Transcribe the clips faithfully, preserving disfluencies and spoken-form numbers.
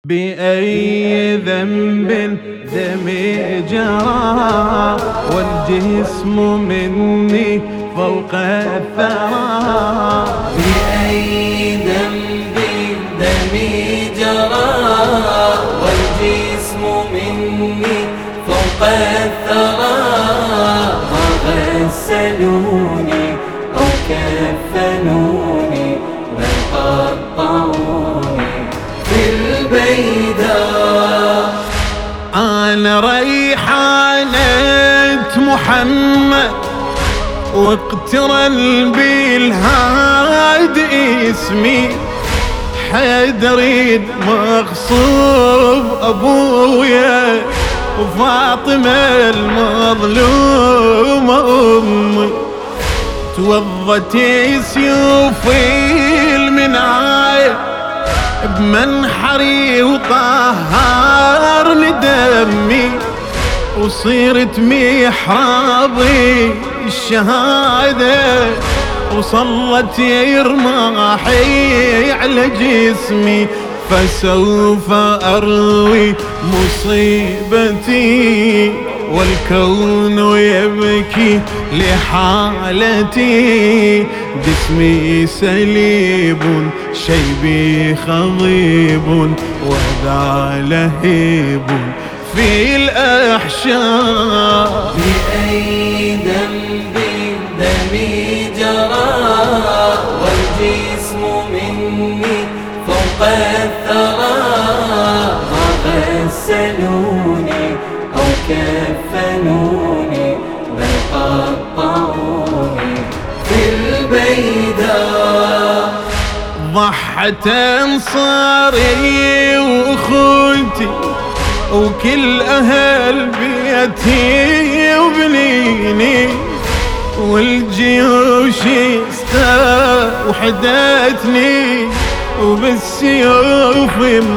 بأي ذنب دمي جرى والجسم مني فوق الثرى. بأي ذنب دمي جرى والجسم مني فوق الثرى. ما غسلوني أو كفنوني بل قطعوني في البيداء. أنا ريحانة محمد واقترن بالهادي اسمي. حيدريد مغصوب أبويا وفاطمة المظلومة أمي. توضت سيوفي المناية بمنحري وطهرني دمي. وصيرت محرابي الشهادة وصلت يرماحي على جسمي. فسوف أروي مصيبتي والكون يبكي لحالتي. جسمي سليب شيبي خضيب وذا لهيب في الأحشاء. بأي ذنب دمي جرى والجسم مني فوق الثرى. ما غسلوني أو كفنوني بل قطعوني في البيداء. ضحت أنصاري وأخوتي وكل أهل بيتي وبنيني. والجيوش استوحدتني وبالسيوف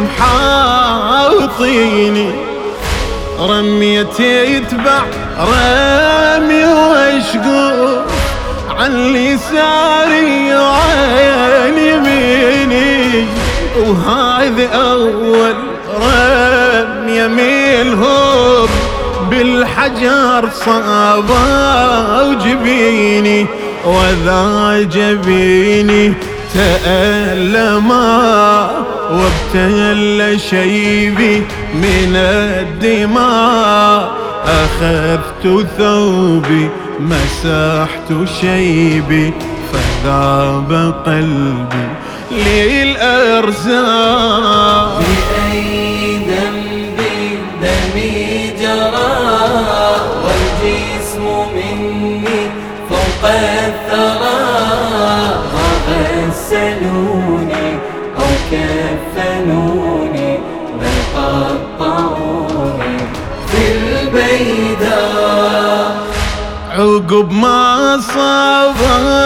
محاوطيني. رميت يتبع رامي واشقوف عن يساري وعن يميني. وهذا أول رمية ملهم بالحجر صابا وجبيني. وذا جبيني تألما وابتل شيبي من الدماء. أخذت ثوبي مسحت شيبي فذاب قلبي للأرزاق. بأي ذنب دمي جرى والجسم مني فوق الثرى. ما غسلوني أو كفنوني بل قطعوني في البيداء. عقب ما صاب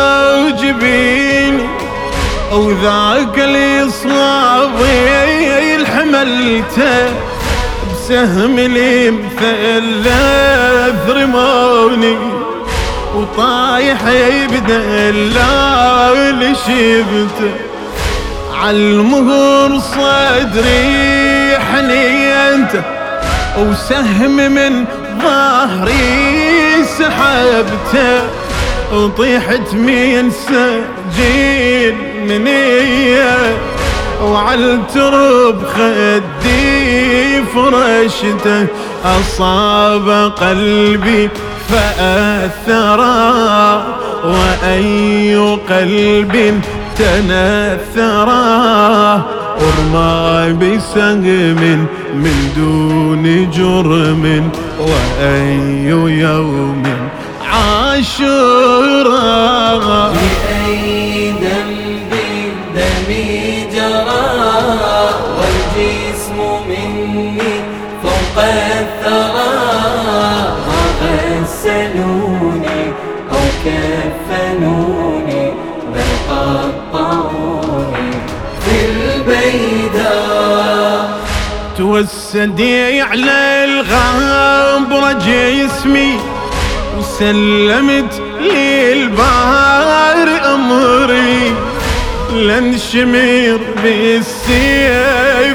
جبيني وذاك اللي صابي الحملته بسهم المثلث رموني. وطايح بدلال شبته عالمهر صدري حنينته. وسهم من ظهري سحبته وطيحت من سجين منيه. وعالترب خدي فرشته أصاب قلبي فأثرا. وأي قلب تنثرا ورمى بسهم من دون جرم. وأي يوم عاشورا. بأي ذنب دمي جرى والجسم مني فوق الثرى. ما غسلوني أو كفنوني بل قطعوني في البيداء. توسدي على الغبرة جسمي وسلمت للبار أمري. لنشمر بالسيف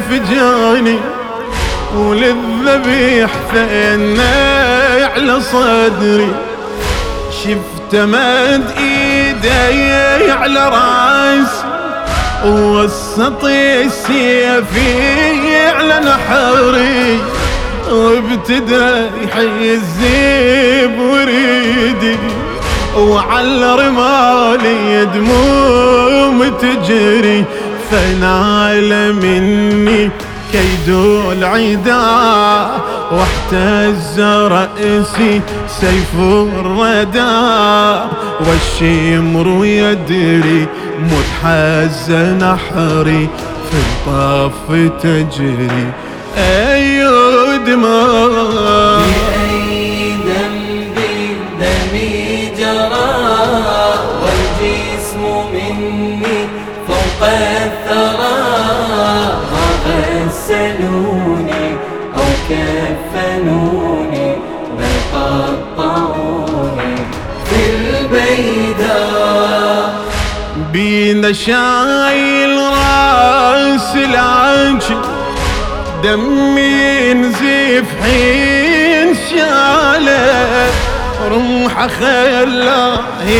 السيف جاني وللذبيح ثنى على صدري، شفت مد ايدي على راسي ووسط السيفي على نحري، وابتدى يحز بوريدي وعلى رمالي دموم تجري، فنال مني كيد العدا واحتز رأسي سيف الردى، والشمر يدري متحز نحري في الطف تجري أي دماء. بأي ذنب دمي جرى والجسم مني فوق الثرى، ما غسلوني أو كفنوني بل قطعوني في البيداء. بينا شايل راس العجل دمي ينزف حين شاله، رمح خلاه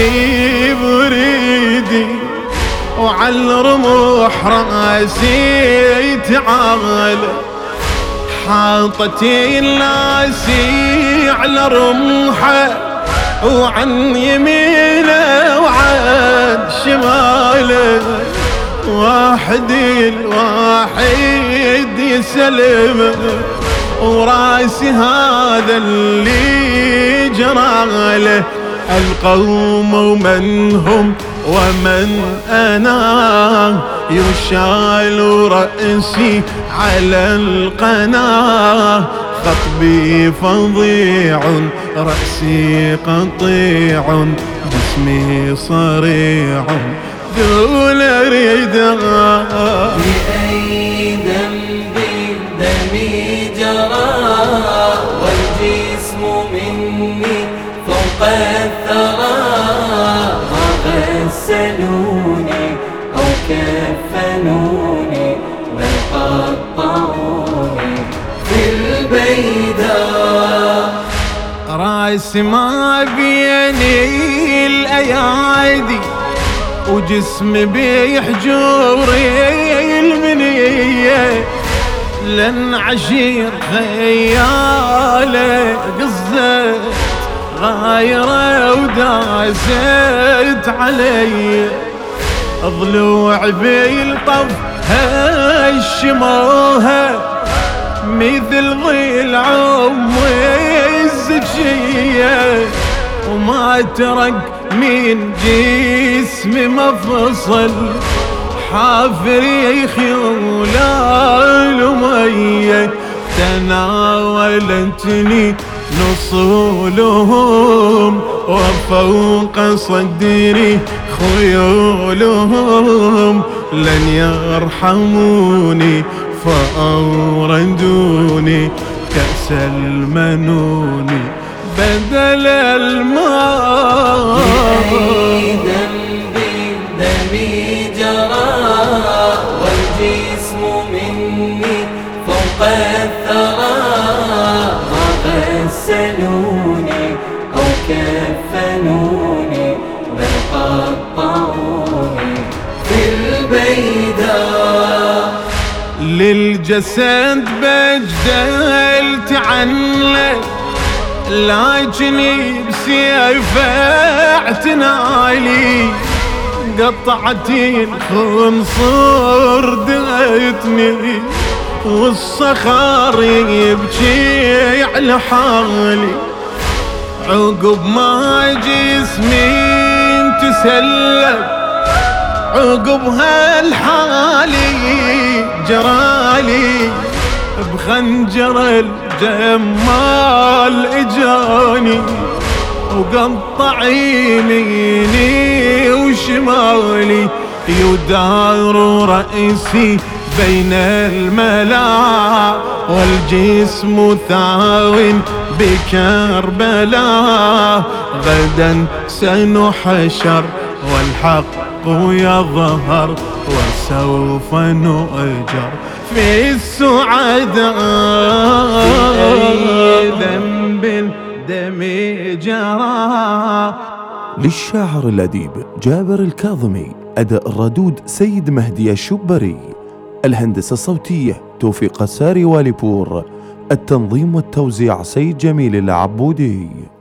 بريدي وعلى رمح راسي تعالى، حاطت الناسي على رمحه وعن يمينه وعن شماله، واحد الواحد يسلم وراسي هذا اللي جراله، القوم ومن هم ومن أنا يشال رأسي على القناة، خطبي فظيع رأسي قطيع جسمي صريع دون رداء. بأي ذنب دمي جرى والجسم مني فوق الثرى، ما غسلوني أو كفنوني بل قطعوني في البيداء. راسي ما بيني الأيادي وجسمي بيحجوري المنية، لن عشير خيالة قصة غايرة ودازت علي، ضلوع بالطف هشموها مثل ضلع أمي الزكية، وما ترك من جسمي مفصل حافري خيولا المية، تناولتني نصولهم وفوق صدري خيولهم، لن يرحموني فأوردوني كأس المنون بدل الماء. بأي ذنب دمي جرى والجسم مني فوق الثرى، ما غسلوني أو كفنوني بل قطعوني في البيداء. للجسد بجدل تعنى لكني بسيف اعتنالي، قطعتي الخنصر دقتني والصخر يبكي على حالي، عقب ما جسمي تسلب عقب هالحالي جرالي بخنجر الجمال اجاني، وقطع يميني وشمالي، يدار رأسي بين الملا والجسم ثاو بكربلاء، غدا سنحشر والحق يظهر وسوف نؤجر في السعداء، أي ذنب دمي جرى. للشاعر الأديب جابر الكاظمي، أداء الردود سيد مهدي الشبري، الهندسة الصوتية توفيق الساري واليبور، التنظيم والتوزيع سيد جميل العبودي.